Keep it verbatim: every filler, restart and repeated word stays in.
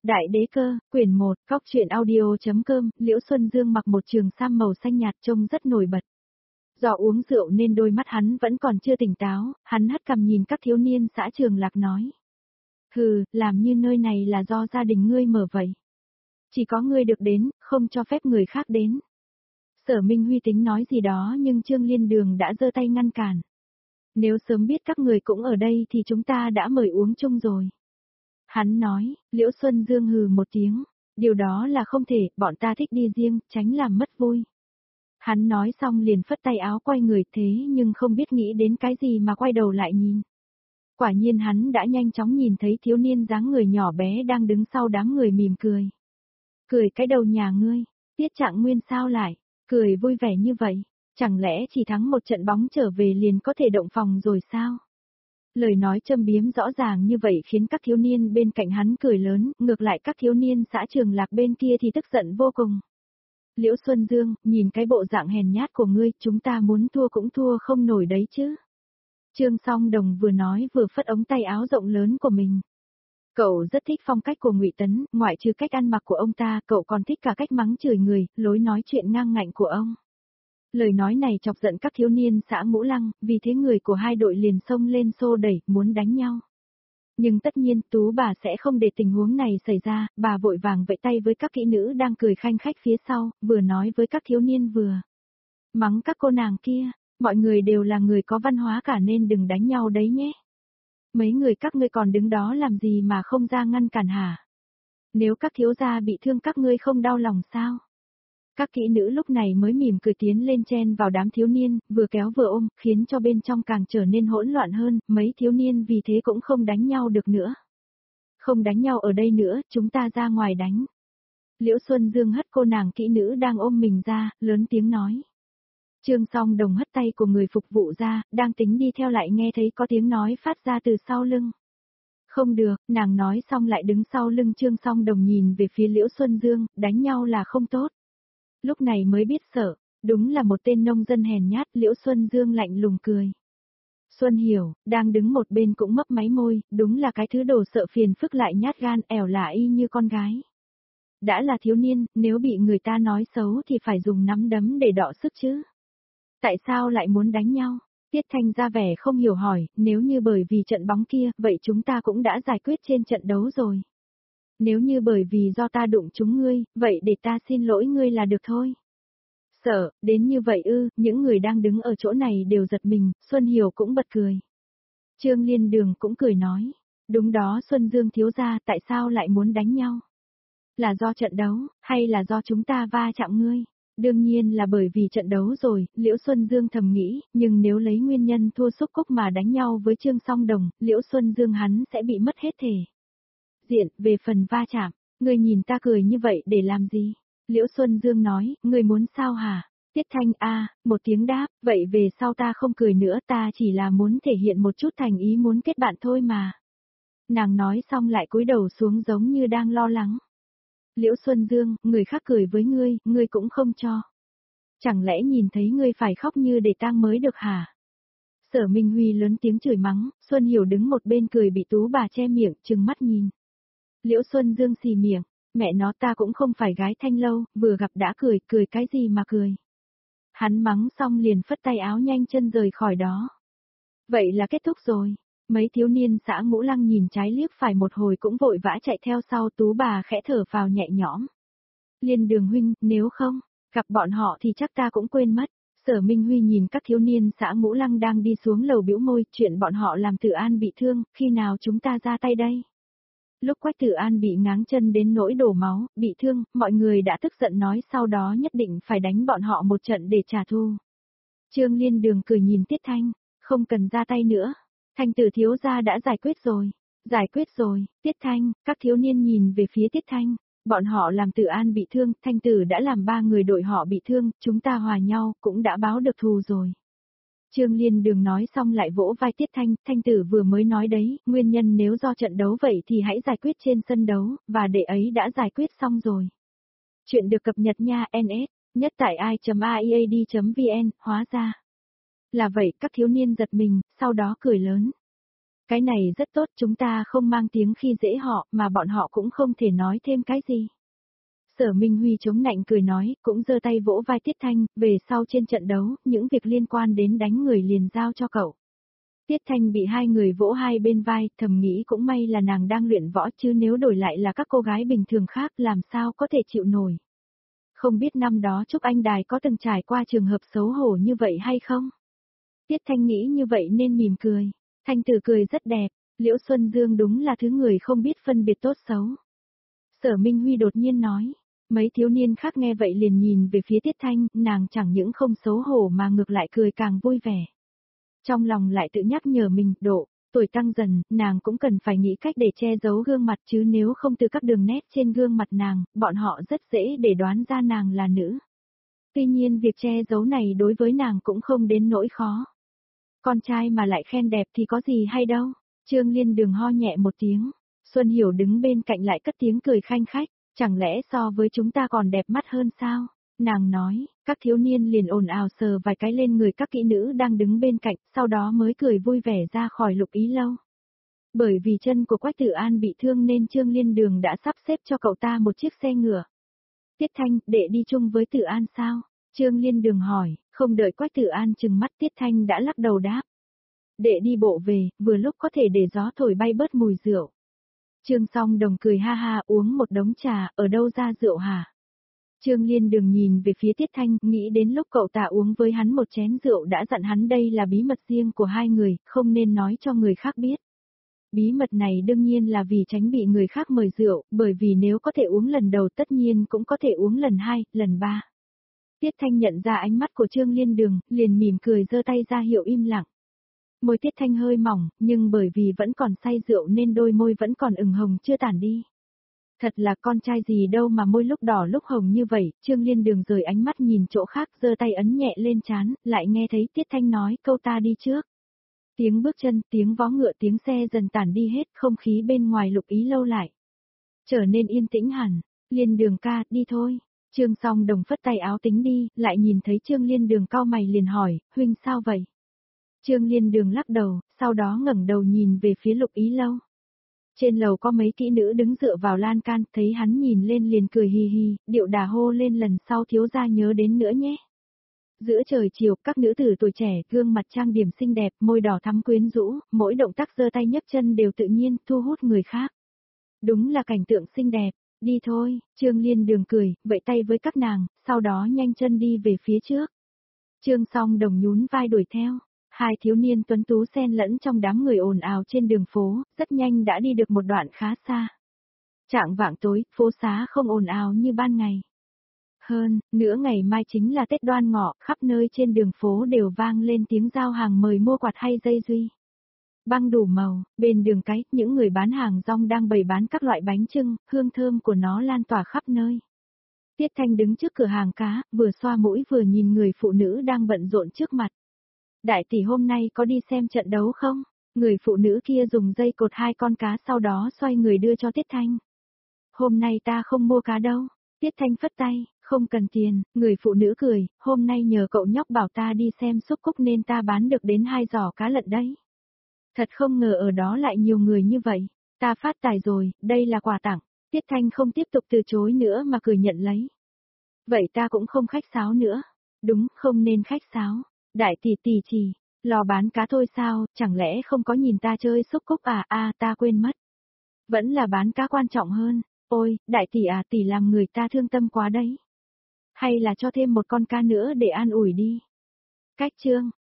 Đại đế cơ, quyển một, Cóc truyện audio.com, Liễu Xuân Dương mặc một trường sam màu xanh nhạt trông rất nổi bật. Do uống rượu nên đôi mắt hắn vẫn còn chưa tỉnh táo, hắn hất cằm nhìn các thiếu niên xã Trường Lạc nói. Hừ, làm như nơi này là do gia đình ngươi mở vậy. Chỉ có ngươi được đến, không cho phép người khác đến. Sở Minh Huy tính nói gì đó nhưng Trương Liên Đường đã giơ tay ngăn cản. Nếu sớm biết các người cũng ở đây thì chúng ta đã mời uống chung rồi. Hắn nói, Liễu Xuân Dương hừ một tiếng, điều đó là không thể, bọn ta thích đi riêng, tránh làm mất vui. Hắn nói xong liền phất tay áo quay người thế nhưng không biết nghĩ đến cái gì mà quay đầu lại nhìn. Quả nhiên hắn đã nhanh chóng nhìn thấy thiếu niên dáng người nhỏ bé đang đứng sau đám người mỉm cười. Cười cái đầu nhà ngươi, Tiết Trạng Nguyên sao lại, cười vui vẻ như vậy, chẳng lẽ chỉ thắng một trận bóng trở về liền có thể động phòng rồi sao? Lời nói châm biếm rõ ràng như vậy khiến các thiếu niên bên cạnh hắn cười lớn, ngược lại các thiếu niên xã Trường Lạc bên kia thì tức giận vô cùng. Liễu Xuân Dương, nhìn cái bộ dạng hèn nhát của ngươi, chúng ta muốn thua cũng thua không nổi đấy chứ. Trương Song Đồng vừa nói vừa phất ống tay áo rộng lớn của mình. Cậu rất thích phong cách của Ngụy Tấn, ngoại trừ cách ăn mặc của ông ta, cậu còn thích cả cách mắng chửi người, lối nói chuyện ngang ngạnh của ông. Lời nói này chọc giận các thiếu niên xã Ngũ Lăng, vì thế người của hai đội liền xông lên xô đẩy, muốn đánh nhau. Nhưng tất nhiên Tú bà sẽ không để tình huống này xảy ra, bà vội vàng vẫy tay với các kỹ nữ đang cười khanh khách phía sau, vừa nói với các thiếu niên vừa mắng các cô nàng kia, mọi người đều là người có văn hóa cả nên đừng đánh nhau đấy nhé. Mấy người các ngươi còn đứng đó làm gì mà không ra ngăn cản hả? Nếu các thiếu gia bị thương các ngươi không đau lòng sao? Các kỹ nữ lúc này mới mỉm cười tiến lên chen vào đám thiếu niên, vừa kéo vừa ôm, khiến cho bên trong càng trở nên hỗn loạn hơn, mấy thiếu niên vì thế cũng không đánh nhau được nữa. Không đánh nhau ở đây nữa, chúng ta ra ngoài đánh. Liễu Xuân Dương hất cô nàng kỹ nữ đang ôm mình ra, lớn tiếng nói. Trương Song Đồng hất tay của người phục vụ ra, đang tính đi theo lại nghe thấy có tiếng nói phát ra từ sau lưng. Không được, nàng nói xong lại đứng sau lưng Trương Song Đồng nhìn về phía Liễu Xuân Dương, đánh nhau là không tốt. Lúc này mới biết sợ, đúng là một tên nông dân hèn nhát, Liễu Xuân Dương lạnh lùng cười. Xuân Hiểu, đang đứng một bên cũng mấp máy môi, đúng là cái thứ đồ sợ phiền phức lại nhát gan ẻo lả y như con gái. Đã là thiếu niên, nếu bị người ta nói xấu thì phải dùng nắm đấm để đọ sức chứ. Tại sao lại muốn đánh nhau? Tiết Thanh ra vẻ không hiểu hỏi, nếu như bởi vì trận bóng kia, vậy chúng ta cũng đã giải quyết trên trận đấu rồi. Nếu như bởi vì do ta đụng chúng ngươi, vậy để ta xin lỗi ngươi là được thôi. Sợ, đến như vậy ư, những người đang đứng ở chỗ này đều giật mình, Xuân Hiểu cũng bật cười. Trương Liên Đường cũng cười nói, đúng đó Xuân Dương thiếu gia, tại sao lại muốn đánh nhau? Là do trận đấu, hay là do chúng ta va chạm ngươi? Đương nhiên là bởi vì trận đấu rồi, Liễu Xuân Dương thầm nghĩ, nhưng nếu lấy nguyên nhân thua xúc cúc mà đánh nhau với Trương Song Đồng, Liễu Xuân Dương hắn sẽ bị mất hết thể diện. Về phần va chạm, ngươi nhìn ta cười như vậy để làm gì? Liễu Xuân Dương nói, ngươi muốn sao hả? Tiết Thanh a, một tiếng đáp, vậy về sau ta không cười nữa, ta chỉ là muốn thể hiện một chút thành ý muốn kết bạn thôi mà. Nàng nói xong lại cúi đầu xuống giống như đang lo lắng. Liễu Xuân Dương, người khác cười với ngươi, ngươi cũng không cho. Chẳng lẽ nhìn thấy ngươi phải khóc như để tang mới được hả? Sở Minh Huy lớn tiếng chửi mắng, Xuân Hiểu đứng một bên cười bị Tú bà che miệng, trừng mắt nhìn. Liễu Xuân Dương xì miệng, mẹ nó ta cũng không phải gái Thanh Lâu, vừa gặp đã cười, cười cái gì mà cười. Hắn mắng xong liền phất tay áo nhanh chân rời khỏi đó. Vậy là kết thúc rồi. Mấy thiếu niên xã Ngũ Lăng nhìn trái liếc phải một hồi cũng vội vã chạy theo sau, Tú bà khẽ thở phào nhẹ nhõm. Liên Đường huynh, nếu không, gặp bọn họ thì chắc ta cũng quên mất. Sở Minh Huy nhìn các thiếu niên xã Ngũ Lăng đang đi xuống lầu bĩu môi, chuyện bọn họ làm Tử An bị thương, khi nào chúng ta ra tay đây? Lúc Quách Tử An bị ngáng chân đến nỗi đổ máu, bị thương, mọi người đã tức giận nói sau đó nhất định phải đánh bọn họ một trận để trả thù. Trương Liên Đường cười nhìn Tiết Thanh, không cần ra tay nữa. Thanh Tử thiếu gia đã giải quyết rồi. Giải quyết rồi, Tiết Thanh, các thiếu niên nhìn về phía Tiết Thanh, bọn họ làm Tử An bị thương, Thanh Tử đã làm ba người đội họ bị thương, chúng ta hòa nhau, cũng đã báo được thù rồi. Trương Liên Đường nói xong lại vỗ vai Tiết Thanh, Thanh Tử vừa mới nói đấy, nguyên nhân nếu do trận đấu vậy thì hãy giải quyết trên sân đấu, và đệ ấy đã giải quyết xong rồi. Chuyện được cập nhật nha en ét, nhất tại i chấm a e a d chấm v n, hóa ra là vậy, các thiếu niên giật mình, sau đó cười lớn. Cái này rất tốt, chúng ta không mang tiếng khi dễ họ, mà bọn họ cũng không thể nói thêm cái gì. Sở Minh Huy chống nạnh cười nói, cũng giơ tay vỗ vai Tiết Thanh, về sau trên trận đấu, những việc liên quan đến đánh người liền giao cho cậu. Tiết Thanh bị hai người vỗ hai bên vai, thầm nghĩ cũng may là nàng đang luyện võ chứ nếu đổi lại là các cô gái bình thường khác làm sao có thể chịu nổi. Không biết năm đó Trúc Anh Đài có từng trải qua trường hợp xấu hổ như vậy hay không? Tiết Thanh nghĩ như vậy nên mỉm cười. Thanh Tử cười rất đẹp, Liễu Xuân Dương đúng là thứ người không biết phân biệt tốt xấu. Sở Minh Huy đột nhiên nói. Mấy thiếu niên khác nghe vậy liền nhìn về phía Tiết Thanh, nàng chẳng những không xấu hổ mà ngược lại cười càng vui vẻ. Trong lòng lại tự nhắc nhở mình, độ, tuổi tăng dần, nàng cũng cần phải nghĩ cách để che giấu gương mặt chứ nếu không từ các đường nét trên gương mặt nàng, bọn họ rất dễ để đoán ra nàng là nữ. Tuy nhiên việc che giấu này đối với nàng cũng không đến nỗi khó. Con trai mà lại khen đẹp thì có gì hay đâu. Trương Liên Đường ho nhẹ một tiếng. Xuân Hiểu đứng bên cạnh lại cất tiếng cười khanh khách. Chẳng lẽ so với chúng ta còn đẹp mắt hơn sao? Nàng nói, các thiếu niên liền ồn ào sờ vài cái lên người các kỹ nữ đang đứng bên cạnh, sau đó mới cười vui vẻ ra khỏi Lục Ý Lâu. Bởi vì chân của Quách Tử An bị thương nên Trương Liên Đường đã sắp xếp cho cậu ta một chiếc xe ngựa. Tiết Thanh, đệ đi chung với Tử An sao? Trương Liên Đường hỏi, không đợi Quách Tử An chừng mắt Tiết Thanh đã lắc đầu đáp. Đệ đi bộ về, vừa lúc có thể để gió thổi bay bớt mùi rượu. Trương Song Đồng cười ha ha uống một đống trà, ở đâu ra rượu hả? Trương Liên Đường nhìn về phía Tiết Thanh, nghĩ đến lúc cậu ta uống với hắn một chén rượu đã dặn hắn đây là bí mật riêng của hai người, không nên nói cho người khác biết. Bí mật này đương nhiên là vì tránh bị người khác mời rượu, bởi vì nếu có thể uống lần đầu tất nhiên cũng có thể uống lần hai, lần ba. Tiết Thanh nhận ra ánh mắt của Trương Liên Đường, liền mỉm cười giơ tay ra hiệu im lặng. Môi Tiết Thanh hơi mỏng, nhưng bởi vì vẫn còn say rượu nên đôi môi vẫn còn ửng hồng chưa tản đi. Thật là con trai gì đâu mà môi lúc đỏ lúc hồng như vậy, Trương Liên Đường rời ánh mắt nhìn chỗ khác giơ tay ấn nhẹ lên trán, lại nghe thấy Tiết Thanh nói câu ta đi trước. Tiếng bước chân, tiếng vó ngựa tiếng xe dần tản đi hết, không khí bên ngoài Lục Ý Lâu lại. Trở nên yên tĩnh hẳn, Liên Đường ca, đi thôi. Trương Song Đồng phất tay áo tính đi, lại nhìn thấy Trương Liên Đường cau mày liền hỏi, huynh sao vậy? Trương Liên Đường lắc đầu, sau đó ngẩng đầu nhìn về phía Lục Ý Lâu. Trên lầu có mấy kỹ nữ đứng dựa vào lan can, thấy hắn nhìn lên liền cười hì hì, điệu đà hô lên lần sau thiếu gia nhớ đến nữa nhé. Giữa trời chiều, các nữ tử tuổi trẻ, gương mặt trang điểm xinh đẹp, môi đỏ thắm quyến rũ, mỗi động tác giơ tay nhấc chân đều tự nhiên, thu hút người khác. Đúng là cảnh tượng xinh đẹp, đi thôi, Trương Liên Đường cười, vẫy tay với các nàng, sau đó nhanh chân đi về phía trước. Trương Song Đồng nhún vai đuổi theo. Hai thiếu niên tuấn tú xen lẫn trong đám người ồn ào trên đường phố, rất nhanh đã đi được một đoạn khá xa. Trạng vạng tối, phố xá không ồn ào như ban ngày. Hơn, nữa ngày mai chính là Tết Đoan Ngọ, khắp nơi trên đường phố đều vang lên tiếng giao hàng mời mua quạt hay dây duy. Băng đủ màu, bên đường cái, những người bán hàng rong đang bày bán các loại bánh chưng, hương thơm của nó lan tỏa khắp nơi. Tiết Thanh đứng trước cửa hàng cá, vừa xoa mũi vừa nhìn người phụ nữ đang bận rộn trước mặt. Đại tỷ hôm nay có đi xem trận đấu không? Người phụ nữ kia dùng dây cột hai con cá sau đó xoay người đưa cho Tiết Thanh. Hôm nay ta không mua cá đâu. Tiết Thanh phất tay, không cần tiền, người phụ nữ cười, hôm nay nhờ cậu nhóc bảo ta đi xem xúc cúc nên ta bán được đến hai giỏ cá lận đấy. Thật không ngờ ở đó lại nhiều người như vậy, ta phát tài rồi, đây là quà tặng. Tiết Thanh không tiếp tục từ chối nữa mà cười nhận lấy. Vậy ta cũng không khách sáo nữa. Đúng, không nên khách sáo. Đại tỷ tỷ chỉ, lò bán cá thôi sao, chẳng lẽ không có nhìn ta chơi xúc cúc à, à ta quên mất. Vẫn là bán cá quan trọng hơn, ôi, đại tỷ à tỷ làm người ta thương tâm quá đấy. Hay là cho thêm một con cá nữa để an ủi đi. Cách chương.